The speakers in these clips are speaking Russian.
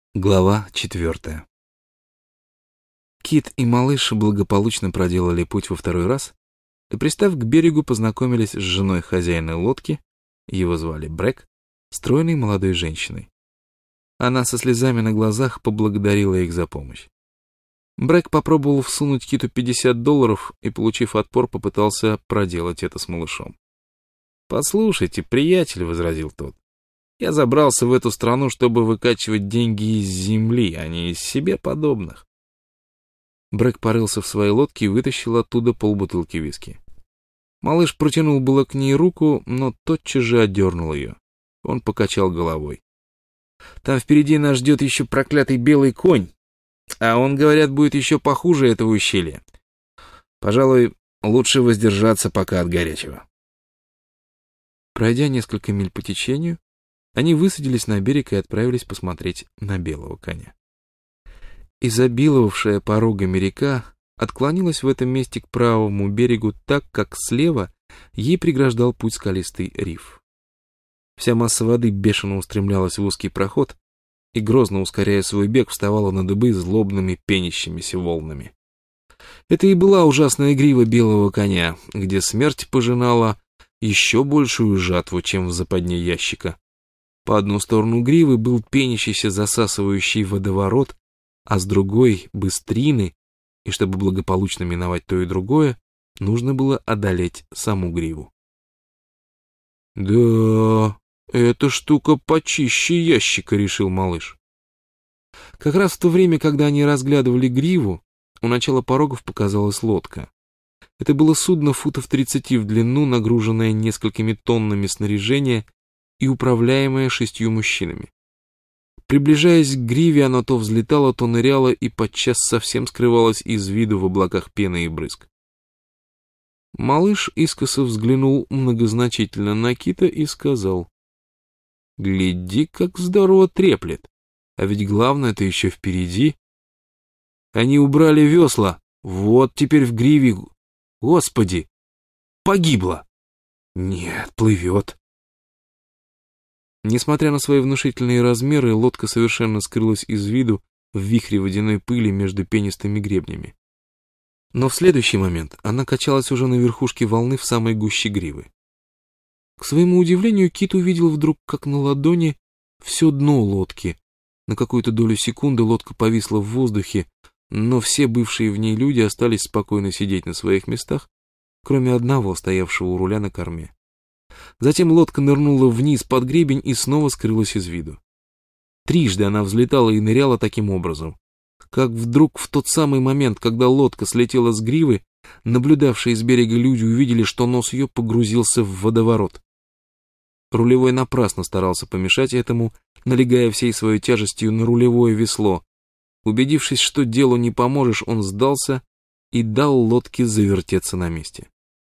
Глава 4. Кит и малыш благополучно проделали путь во второй раз и, пристав к берегу, познакомились с женой хозяина лодки, его звали Брэк, стройной молодой женщиной. Она со слезами на глазах поблагодарила их за помощь. Брэк попробовал всунуть Киту $50 и, получив отпор, попытался проделать это с малышом. «Послушайте, приятель», — возразил тот, — «я забрался в эту страну, чтобы выкачивать деньги из земли, а не из себе подобных». Брэк порылся в своей лодке и вытащил оттуда полбутылки виски. Малыш протянул было к ней руку, но тотчас же отдернул ее. Он покачал головой. «Там впереди нас ждет еще проклятый белый конь, а он, говорят, будет еще похуже этого ущелья. Пожалуй, лучше воздержаться пока от горячего». Пройдя несколько миль по течению, они высадились на берег и отправились посмотреть на белого коня. Изобиловавшая порогами река отклонилась в этом месте к правому берегу так, как слева ей преграждал путь скалистый риф. Вся масса воды бешено устремлялась в узкий проход и, грозно ускоряя свой бег, вставала на дыбы злобными пенящимися волнами. Это и была ужасная грива белого коня, где смерть пожинала еще большую жатву, чем в западне ящика. По одну сторону гривы был пенящийся засасывающий водоворот, а с другой — быстрины, и чтобы благополучно миновать то и другое, нужно было одолеть саму гриву. «Да, эта штука почище ящика», — решил малыш. Как раз в то время, когда они разглядывали гриву, у начала порогов показалась лодка. Это было судно футов 30 в длину, нагруженное несколькими тоннами снаряжения и управляемое 6 мужчинами. Приближаясь к гриве, оно то взлетало, то ныряло и подчас совсем скрывалось из виду в облаках пены и брызг. Малыш искоса взглянул многозначительно на Кита и сказал: «Гляди, как здорово треплет, а ведь главное-то еще впереди. Они убрали весла, вот теперь в гриве, Господи, погибла! Нет, плывет». Несмотря на свои внушительные размеры, лодка совершенно скрылась из виду в вихре водяной пыли между пенистыми гребнями. Но в следующий момент она качалась уже на верхушке волны в самой гуще гривы. К своему удивлению, Кит увидел вдруг, как на ладони, все дно лодки. На какую-то долю секунды лодка повисла в воздухе, но все бывшие в ней люди остались спокойно сидеть на своих местах, кроме одного, стоявшего у руля на корме. Затем лодка нырнула вниз под гребень и снова скрылась из виду. Трижды она взлетала и ныряла таким образом, как вдруг в тот самый момент, когда лодка слетела с гривы, наблюдавшие с берега люди увидели, что нос ее погрузился в водоворот. Рулевой напрасно старался помешать этому, налегая всей своей тяжестью на рулевое весло. Убедившись, что делу не поможешь, он сдался и дал лодке завертеться на месте.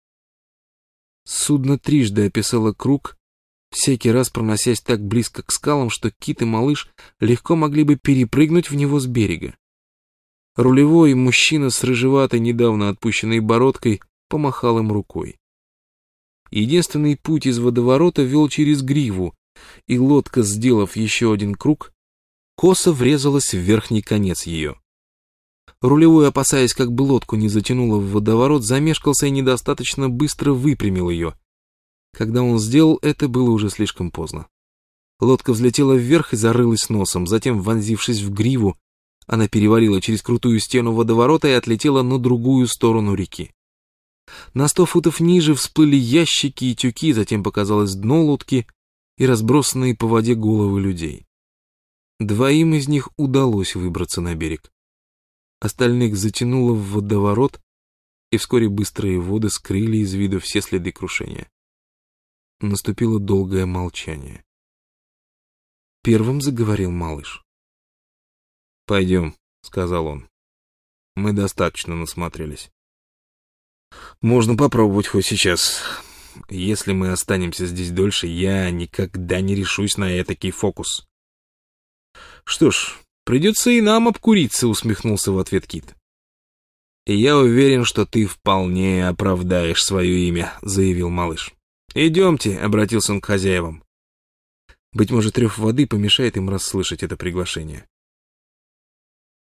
Судно трижды описало круг, всякий раз проносясь так близко к скалам, что Кит и малыш легко могли бы перепрыгнуть в него с берега. Рулевой мужчина с рыжеватой, недавно отпущенной бородкой, помахал им рукой. Единственный путь из водоворота вел через гриву, и лодка, сделав еще один круг, косо врезалась в верхний конец ее. Рулевой, опасаясь, как бы лодку не затянуло в водоворот, замешкался и недостаточно быстро выпрямил ее. Когда он сделал это, было уже слишком поздно. Лодка взлетела вверх и зарылась носом, затем, вонзившись в гриву, она перевалила через крутую стену водоворота и отлетела на другую сторону реки. На 100 футов ниже всплыли ящики и тюки, затем показалось дно лодки и разбросанные по воде головы людей. Двоим из них удалось выбраться на берег. Остальных затянуло в водоворот, и вскоре быстрые воды скрыли из виду все следы крушения. Наступило долгое молчание. Первым заговорил малыш. «Пойдем», — сказал он. «Мы достаточно насмотрелись. Можно попробовать хоть сейчас. Если мы останемся здесь дольше, я никогда не решусь на этакий фокус». «Что ж, придется и нам обкуриться», — усмехнулся в ответ Кит. «И я уверен, что ты вполне оправдаешь свое имя», — заявил малыш. «Идемте», — обратился он к хозяевам. Быть может, рев воды помешает им расслышать это приглашение.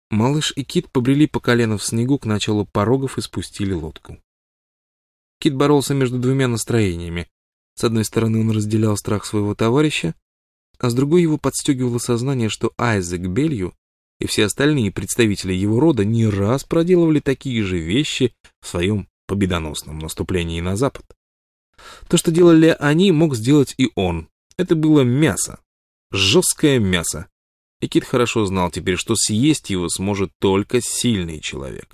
Малыш и Кит побрели по колено в снегу к началу порогов и спустили лодку. Кит боролся между двумя настроениями. С одной стороны, он разделял страх своего товарища, а с другой его подстегивало сознание, что Айзек Белью и все остальные представители его рода не раз проделывали такие же вещи в своем победоносном наступлении на запад. То, что делали они, мог сделать и он. Это было мясо. Жесткое мясо. И Кит хорошо знал теперь, что съесть его сможет только сильный человек.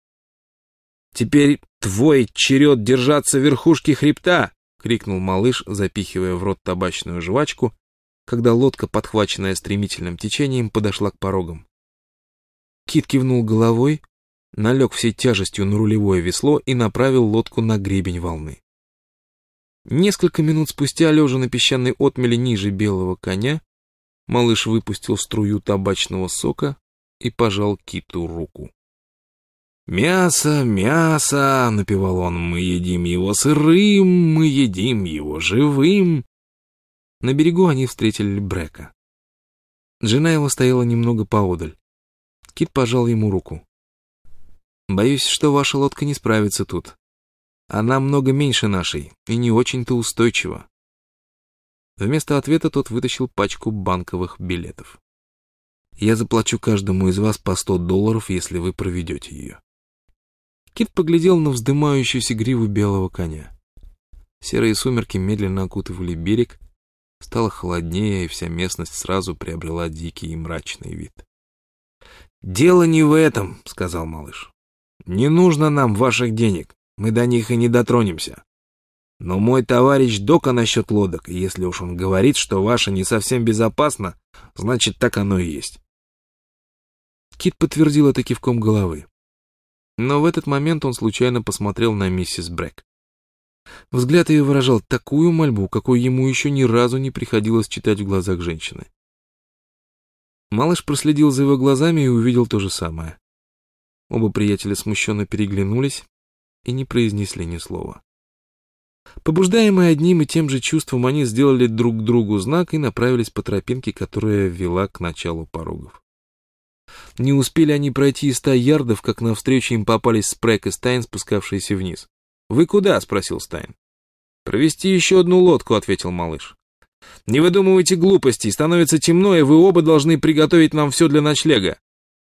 «Теперь твой черед держаться верхушки хребта!» — крикнул малыш, запихивая в рот табачную жвачку, когда лодка, подхваченная стремительным течением, подошла к порогам. Кит кивнул головой, налег всей тяжестью на рулевое весло и направил лодку на гребень волны. Несколько минут спустя, лежа на песчаной отмели ниже белого коня, малыш выпустил струю табачного сока и пожал Киту руку. «Мясо, мясо!» — напевал он. «Мы едим его сырым, мы едим его живым!» На берегу они встретили Брека. Жена его стояла немного поодаль. Кит пожал ему руку. «Боюсь, что ваша лодка не справится тут. Она много меньше нашей и не очень-то устойчива». Вместо ответа тот вытащил пачку банковых билетов. «Я заплачу каждому из вас по $100, если вы проведете ее». Кит поглядел на вздымающуюся гриву белого коня. Серые сумерки медленно окутывали берег, стало холоднее, и вся местность сразу приобрела дикий и мрачный вид. «Дело не в этом», — сказал малыш. «Не нужно нам ваших денег, мы до них и не дотронемся. Но мой товарищ Дока насчет лодок, и если уж он говорит, что ваша не совсем безопасна, значит, так оно и есть». Кит подтвердил это кивком головы. Но в этот момент он случайно посмотрел на миссис Брэк. Взгляд ее выражал такую мольбу, какой ему еще ни разу не приходилось читать в глазах женщины. Малыш проследил за его глазами и увидел то же самое. Оба приятеля смущенно переглянулись и не произнесли ни слова. Побуждаемые одним и тем же чувством, они сделали друг другу знак и направились по тропинке, которая вела к началу порогов. Не успели они пройти и 100 ярдов, как навстречу им попались Спрэг и Стайн, спускавшиеся вниз. «Вы куда?» — спросил Стайн. «Провести еще одну лодку», — ответил малыш. «Не выдумывайте глупостей, становится темно, и вы оба должны приготовить нам все для ночлега».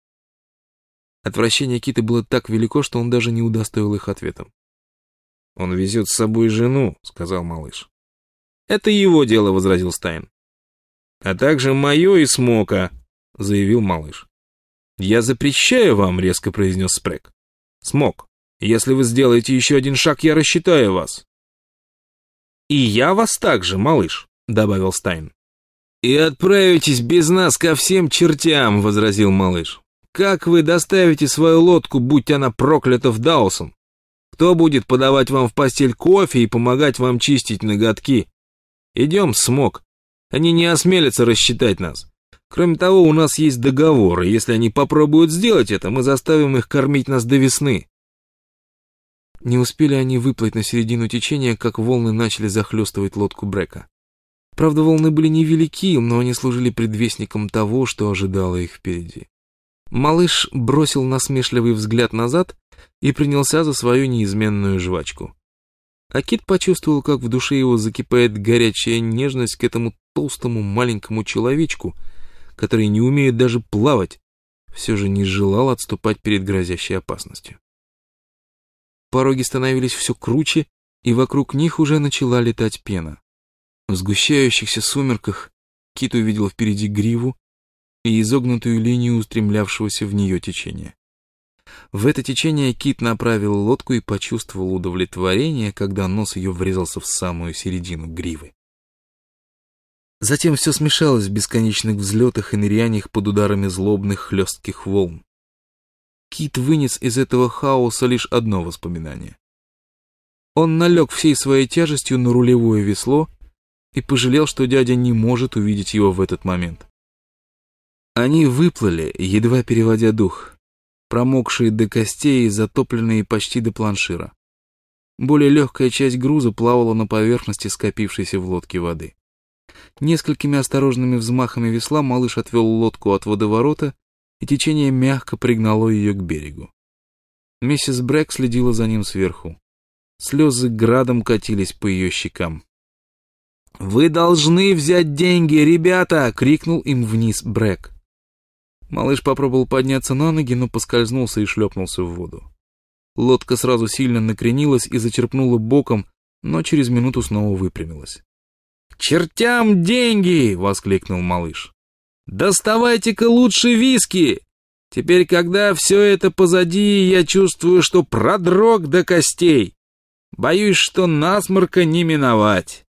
Отвращение Кита было так велико, что он даже не удостоил их ответом. «Он везет с собой жену», — сказал малыш. «Это его дело», — возразил Стайн. «А также мое и Смока», — заявил малыш. «Я запрещаю вам», — резко произнес Спрэг. «Смок, если вы сделаете еще один шаг, я рассчитаю вас». «И я вас также, малыш», — добавил Стайн. «И отправитесь без нас ко всем чертям», — возразил малыш. «Как вы доставите свою лодку, будь она проклята, в Даусен? Кто будет подавать вам в постель кофе и помогать вам чистить ноготки? Идем, Смок. Они не осмелятся рассчитать нас. Кроме того, у нас есть договор, и если они попробуют сделать это, мы заставим их кормить нас до весны». Не успели они выплыть на середину течения, как волны начали захлестывать лодку Брека. Правда, волны были невелики, но они служили предвестником того, что ожидало их впереди. Малыш бросил насмешливый взгляд назад и принялся за свою неизменную жвачку. А Кит почувствовал, как в душе его закипает горячая нежность к этому толстому маленькому человечку, который не умеет даже плавать, все же не желал отступать перед грозящей опасностью. Пороги становились все круче, и вокруг них уже начала летать пена. В сгущающихся сумерках Кит увидел впереди гриву и изогнутую линию устремлявшегося в нее течения. В это течение Кит направил лодку и почувствовал удовлетворение, когда нос ее врезался в самую середину гривы. Затем все смешалось в бесконечных взлетах и ныряниях под ударами злобных хлестких волн. Кит вынес из этого хаоса лишь одно воспоминание. Он налег всей своей тяжестью на рулевое весло и пожалел, что дядя не может увидеть его в этот момент. Они выплыли, едва переводя дух, промокшие до костей и затопленные почти до планшира. Более легкая часть груза плавала на поверхности скопившейся в лодке воды. Несколькими осторожными взмахами весла малыш отвел лодку от водоворота и течение мягко пригнало ее к берегу. Миссис Брэк следила за ним сверху. Слезы градом катились по ее щекам. «Вы должны взять деньги, ребята!» — крикнул им вниз Брэк. Малыш попробовал подняться на ноги, но поскользнулся и шлепнулся в воду. Лодка сразу сильно накренилась и зачерпнула боком, но через минуту снова выпрямилась. «К чертям деньги!» — воскликнул малыш. «Доставайте-ка лучше виски! Теперь, когда все это позади, я чувствую, что продрог до костей. Боюсь, что насморка не миновать».